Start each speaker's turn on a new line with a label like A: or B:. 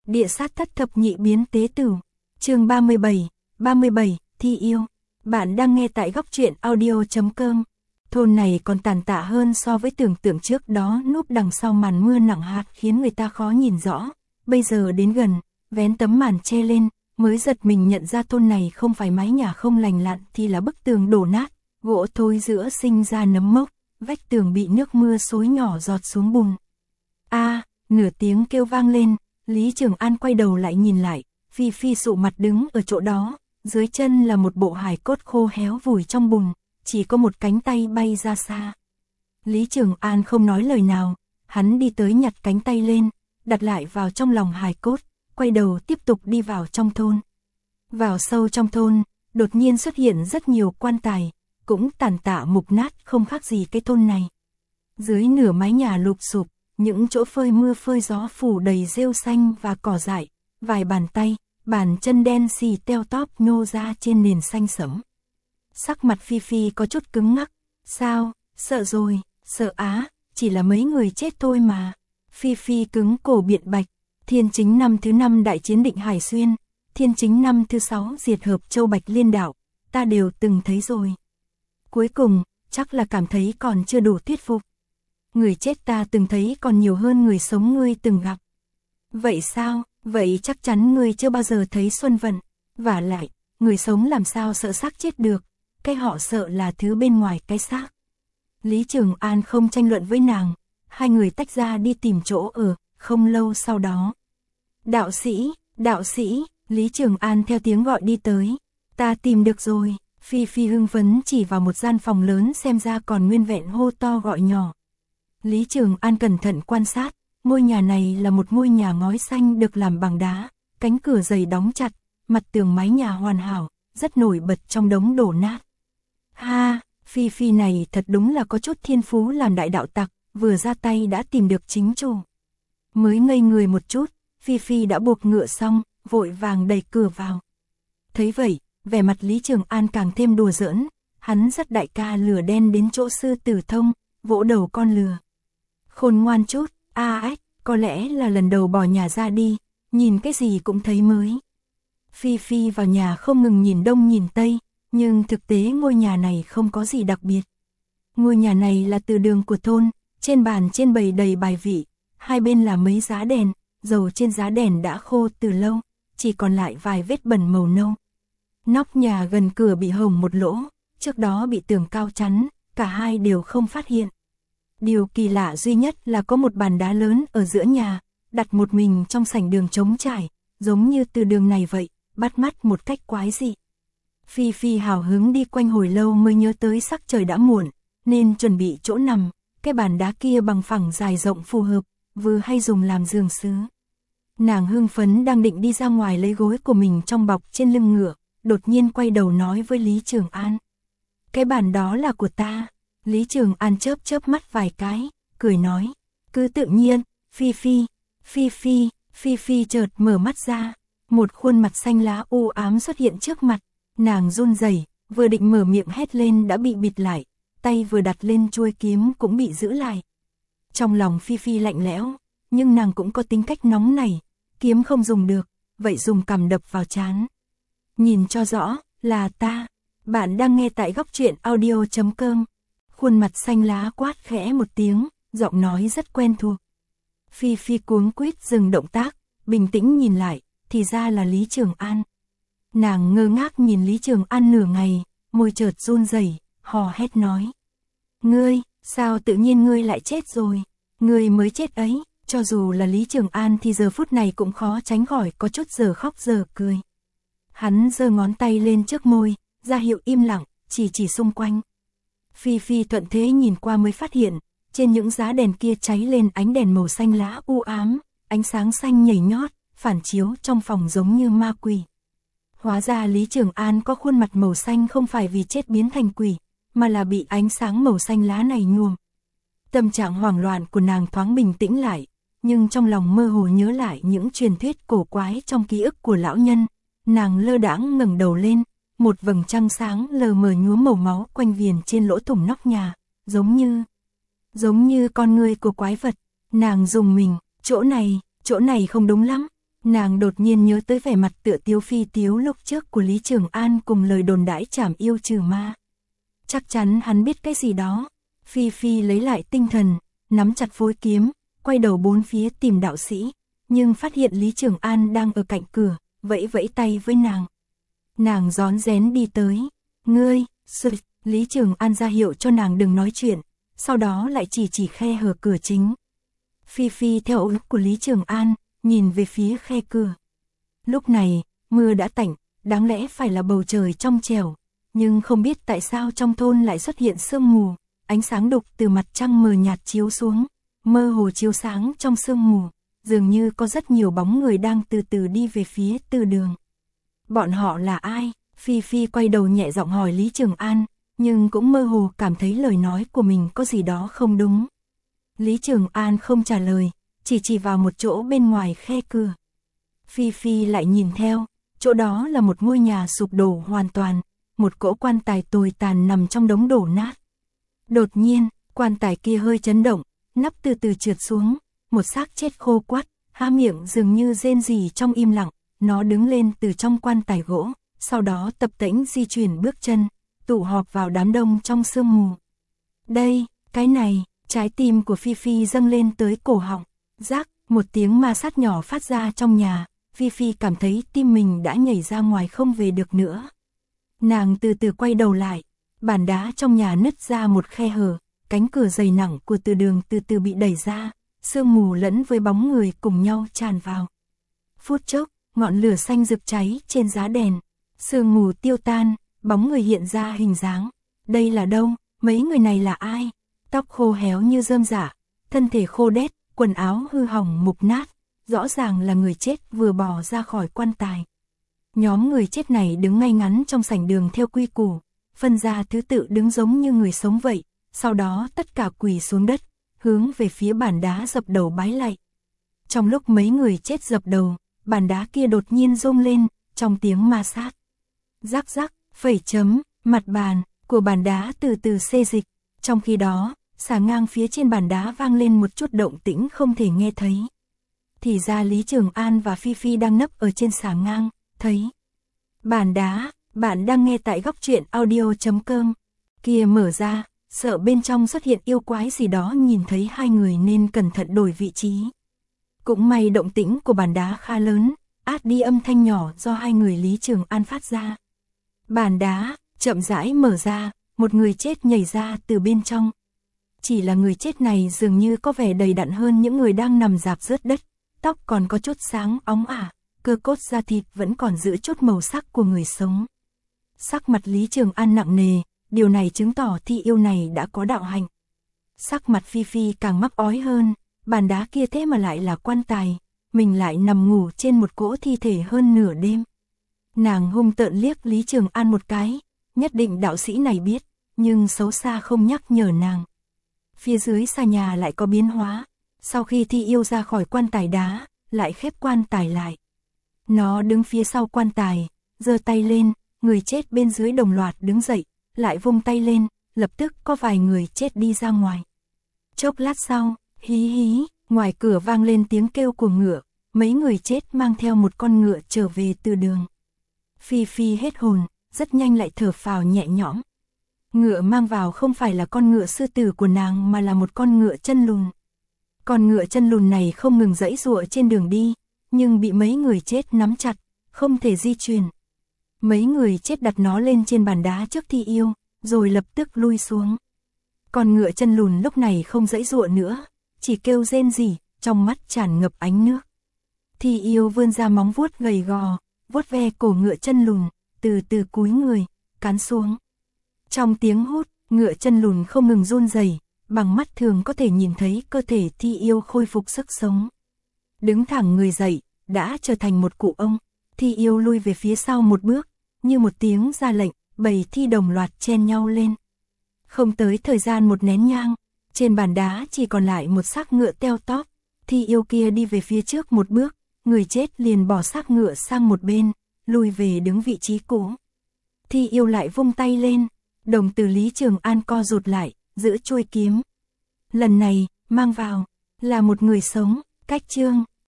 A: Địa sát thất thập nhị biến tế tử. Chương 37, thi yêu. Bạn đang nghe tại góc truyện audio.com. Thôn này còn tàn tạ hơn so với tưởng tượng trước đó, núp đằng sau màn mưa nặng hạt khiến người ta khó nhìn rõ. Bây giờ đến gần, vén tấm màn che lên, mới giật mình nhận ra thôn này không phải mái nhà không lành lặn thì là bức tường đổ nát, gỗ thối giữa sinh ra nấm mốc, vách tường bị nước mưa xối nhỏ giọt xuống bùn. Nửa tiếng kêu vang lên, Lý Trường An quay đầu lại nhìn lại, Phi Phi sụ mặt đứng ở chỗ đó, dưới chân là một bộ hài cốt khô héo vùi trong bùn, chỉ có một cánh tay bay ra xa. Lý Trường An không nói lời nào, hắn đi tới nhặt cánh tay lên, đặt lại vào trong lòng hài cốt, quay đầu tiếp tục đi vào trong thôn. Vào sâu trong thôn, đột nhiên xuất hiện rất nhiều quan tài, cũng tàn tạ mục nát không khác gì cái thôn này. Dưới nửa mái nhà lụp xụp, những chỗ phơi mưa phơi gió phủ đầy rêu xanh và cỏ dại, vài bàn tay, bàn chân đen xì teo tóp nhô ra trên nền xanh sẫm. Sắc mặt Phi Phi có chút cứng ngắc, sao, sợ rồi, sợ á, chỉ là mấy người chết thôi mà. Phi Phi cứng cổ biện bạch, Thiên Chính năm thứ 5 đại chiến Định Hải Xuyên, Thiên Chính năm thứ 6 diệt hợp Châu Bạch Liên Đảo, ta đều từng thấy rồi. Cuối cùng, chắc là cảm thấy còn chưa đủ thuyết phục. Người chết ta từng thấy còn nhiều hơn người sống ngươi từng gặp. Vậy sao, vậy chắc chắn ngươi chưa bao giờ thấy Xuân Vận. Vả lại, người sống làm sao sợ xác chết được, cái họ sợ là thứ bên ngoài cái xác. Lý Trường An không tranh luận với nàng, hai người tách ra đi tìm chỗ ở, không lâu sau đó. Đạo sĩ, Lý Trường An theo tiếng gọi đi tới, ta tìm được rồi. Phi Phi hưng phấn chỉ vào một gian phòng lớn xem ra còn nguyên vẹn hô to gọi nhỏ. Lý Trường An cẩn thận quan sát, ngôi nhà này là một ngôi nhà ngói xanh được làm bằng đá, cánh cửa dày đóng chặt, mặt tường mái nhà hoàn hảo, rất nổi bật trong đống đổ nát. Phi Phi này thật đúng là có chút thiên phú làm đại đạo tặc, vừa ra tay đã tìm được chính chủ. Mới ngây người một chút, Phi Phi đã buộc ngựa xong, vội vàng đẩy cửa vào. Thấy vậy, vẻ mặt Lý Trường An càng thêm đùa giỡn, hắn dắt đại ca lừa đen đến chỗ sư tử thông, vỗ đầu con lừa. Khôn ngoan chút, có lẽ là lần đầu bỏ nhà ra đi, nhìn cái gì cũng thấy mới. Phi Phi vào nhà không ngừng nhìn đông nhìn tây, nhưng thực tế ngôi nhà này không có gì đặc biệt. Ngôi nhà này là từ đường của thôn, trên bàn trên bày đầy bài vị, hai bên là mấy giá đèn, dầu trên giá đèn đã khô từ lâu, chỉ còn lại vài vết bẩn màu nâu. Nóc nhà gần cửa bị hồng một lỗ, trước đó bị tường cao chắn, cả hai đều không phát hiện. Điều kỳ lạ duy nhất là có một bàn đá lớn ở giữa nhà, đặt một mình trong sảnh đường trống trải, giống như từ đường này vậy, bắt mắt một cách quái dị. Phi Phi hào hứng đi quanh hồi lâu mới nhớ tới sắc trời đã muộn, nên chuẩn bị chỗ nằm, cái bàn đá kia bằng phẳng dài rộng phù hợp, vừa hay dùng làm giường sứ. Nàng hưng phấn đang định đi ra ngoài lấy gối của mình trong bọc trên lưng ngựa, đột nhiên quay đầu nói với Lý Trường An. Cái bàn đó là của ta. Lý Trường An chớp chớp mắt vài cái, cười nói, cứ tự nhiên. Phi Phi chợt mở mắt ra, một khuôn mặt xanh lá u ám xuất hiện trước mặt, nàng run rẩy, vừa định mở miệng hét lên đã bị bịt lại, tay vừa đặt lên chuôi kiếm cũng bị giữ lại. Trong lòng Phi Phi lạnh lẽo, nhưng nàng cũng có tính cách nóng nảy, kiếm không dùng được, vậy dùng cằm đập vào trán. Nhìn cho rõ, là ta. Bạn đang nghe tại góc truyện audio.com. Khuôn mặt xanh lá quát khẽ một tiếng, giọng nói rất quen thuộc. Phi Phi cuống quýt dừng động tác, bình tĩnh nhìn lại, thì ra là Lý Trường An. Nàng ngơ ngác nhìn Lý Trường An nửa ngày, môi chợt run rẩy, hò hét nói. Ngươi, sao tự nhiên ngươi lại chết rồi? Ngươi mới chết ấy. Cho dù là Lý Trường An thì giờ phút này cũng khó tránh khỏi có chút giờ khóc giờ cười. Hắn giơ ngón tay lên trước môi, ra hiệu im lặng, chỉ xung quanh. Phi Phi thuận thế nhìn qua mới phát hiện, trên những giá đèn kia cháy lên ánh đèn màu xanh lá u ám, ánh sáng xanh nhảy nhót, phản chiếu trong phòng giống như ma quỷ. Hóa ra Lý Trường An có khuôn mặt màu xanh không phải vì chết biến thành quỷ, mà là bị ánh sáng màu xanh lá này nhuộm. Tâm trạng hoảng loạn của nàng thoáng bình tĩnh lại, nhưng trong lòng mơ hồ nhớ lại những truyền thuyết cổ quái trong ký ức của lão nhân. Nàng lơ đãng ngẩng đầu lên, một vầng trăng sáng lờ mờ nhuốm màu máu quanh viền trên lỗ thủng nóc nhà, giống như con ngươi của quái vật. Nàng rùng mình, chỗ này không đúng lắm. Nàng đột nhiên nhớ tới vẻ mặt tựa tiếu phi tiếu lúc trước của Lý Trường An cùng lời đồn đãi trảm yêu trừ ma. Chắc chắn hắn biết cái gì đó. Phi Phi lấy lại tinh thần, nắm chặt phối kiếm, quay đầu bốn phía tìm đạo sĩ, nhưng phát hiện Lý Trường An đang ở cạnh cửa, vẫy vẫy tay với nàng. Nàng rón rén đi tới, ngươi, Lý Trường An ra hiệu cho nàng đừng nói chuyện, sau đó lại chỉ khe hở cửa chính. Phi Phi theo ước của Lý Trường An, nhìn về phía khe cửa. Lúc này, mưa đã tạnh, đáng lẽ phải là bầu trời trong trẻo, nhưng không biết tại sao trong thôn lại xuất hiện sương mù, ánh sáng đục từ mặt trăng mờ nhạt chiếu xuống, mơ hồ chiếu sáng trong sương mù, dường như có rất nhiều bóng người đang từ từ đi về phía từ đường. Bọn họ là ai? Phi Phi quay đầu nhẹ giọng hỏi Lý Trường An, nhưng cũng mơ hồ cảm thấy lời nói của mình có gì đó không đúng. Lý Trường An không trả lời, chỉ vào một chỗ bên ngoài khe cửa. Phi Phi lại nhìn theo, chỗ đó là một ngôi nhà sụp đổ hoàn toàn, một cỗ quan tài tồi tàn nằm trong đống đổ nát. Đột nhiên, quan tài kia hơi chấn động, nắp từ từ trượt xuống, một xác chết khô quắt, há miệng dường như rên rỉ trong im lặng, nó đứng lên từ trong quan tài gỗ, sau đó tập tễnh di chuyển bước chân, tụ họp vào đám đông trong sương mù. Đây, cái này, trái tim của Phi Phi dâng lên tới cổ họng, rác, một tiếng ma sát nhỏ phát ra trong nhà, Phi Phi cảm thấy tim mình đã nhảy ra ngoài không về được nữa. Nàng từ từ quay đầu lại, bàn đá trong nhà nứt ra một khe hở, cánh cửa dày nặng của từ đường từ từ bị đẩy ra, sương mù lẫn với bóng người cùng nhau tràn vào. Phút chốc, ngọn lửa xanh rực cháy trên giá đèn, sương mù tiêu tan, bóng người hiện ra hình dáng. Đây là đâu? Mấy người này là ai? Tóc khô héo như rơm rả, thân thể khô đét, quần áo hư hỏng mục nát, rõ ràng là người chết vừa bò ra khỏi quan tài. Nhóm người chết này đứng ngay ngắn trong sảnh đường theo quy củ, phân ra thứ tự đứng giống như người sống vậy, sau đó tất cả quỳ xuống đất, hướng về phía bàn đá dập đầu bái lạy. Trong lúc mấy người chết dập đầu, bàn đá kia đột nhiên rung lên, trong tiếng ma sát. Rắc rắc, phẩy chấm, mặt bàn của bàn đá từ từ xê dịch, trong khi đó, xà ngang phía trên bàn đá vang lên một chút động tĩnh không thể nghe thấy. Thì ra Lý Trường An và Phi Phi đang nấp ở trên xà ngang, thấy. Bàn đá, bạn đang nghe tại góc truyện audio.com. Kia mở ra, sợ bên trong xuất hiện yêu quái gì đó, nhìn thấy hai người nên cẩn thận đổi vị trí. Cũng may động tĩnh của bàn đá khá lớn, át đi âm thanh nhỏ do hai người Lý Trường An phát ra. Bàn đá, chậm rãi mở ra, một người chết nhảy ra từ bên trong. Chỉ là người chết này dường như có vẻ đầy đặn hơn những người đang nằm rạp rớt đất, tóc còn có chút sáng óng ả, cơ cốt da thịt vẫn còn giữ chút màu sắc của người sống. Sắc mặt Lý Trường An nặng nề, điều này chứng tỏ thi yêu này đã có đạo hạnh. Sắc mặt Phi Phi càng mắc ói hơn, bàn đá kia thế mà lại là quan tài, mình lại nằm ngủ trên một cỗ thi thể hơn nửa đêm. Nàng hung tợn liếc Lý Trường An một cái, nhất định đạo sĩ này biết, nhưng xấu xa không nhắc nhở nàng. Phía dưới xà nhà lại có biến hóa, sau khi thi yêu ra khỏi quan tài đá, lại khép quan tài lại. Nó đứng phía sau quan tài, giơ tay lên, người chết bên dưới đồng loạt đứng dậy, lại vung tay lên, lập tức có vài người chết đi ra ngoài. Chốc lát sau, hí hí, ngoài cửa vang lên tiếng kêu của ngựa, mấy người chết mang theo một con ngựa trở về từ đường. Phi Phi hết hồn, rất nhanh lại thở phào nhẹ nhõm. Ngựa mang vào không phải là con ngựa sư tử của nàng mà là một con ngựa chân lùn. Con ngựa chân lùn này không ngừng giãy giụa trên đường đi, nhưng bị mấy người chết nắm chặt, không thể di chuyển. Mấy người chết đặt nó lên trên bàn đá trước thi yêu, rồi lập tức lui xuống. Con ngựa chân lùn lúc này không giãy giụa nữa, chỉ kêu rên rỉ, trong mắt tràn ngập ánh nước. Thi yêu vươn ra móng vuốt gầy gò, vuốt ve cổ ngựa chân lùn, từ từ cúi người, cắn xuống. Trong tiếng hút, ngựa chân lùn không ngừng run rẩy, bằng mắt thường có thể nhìn thấy cơ thể thi yêu khôi phục sức sống. Đứng thẳng người dậy, đã trở thành một cụ ông. Thi yêu lui về phía sau một bước, như một tiếng ra lệnh, bầy thi đồng loạt chen nhau lên. Không tới thời gian một nén nhang, trên bàn đá chỉ còn lại một xác ngựa teo tóp. Thi yêu kia đi về phía trước một bước, người chết liền bỏ xác ngựa sang một bên, lui về đứng vị trí cũ. Thi yêu lại vung tay lên, đồng tử Lý Trường An co rụt lại, giữ chuôi kiếm. Lần này, mang vào, là một người sống, cách chương.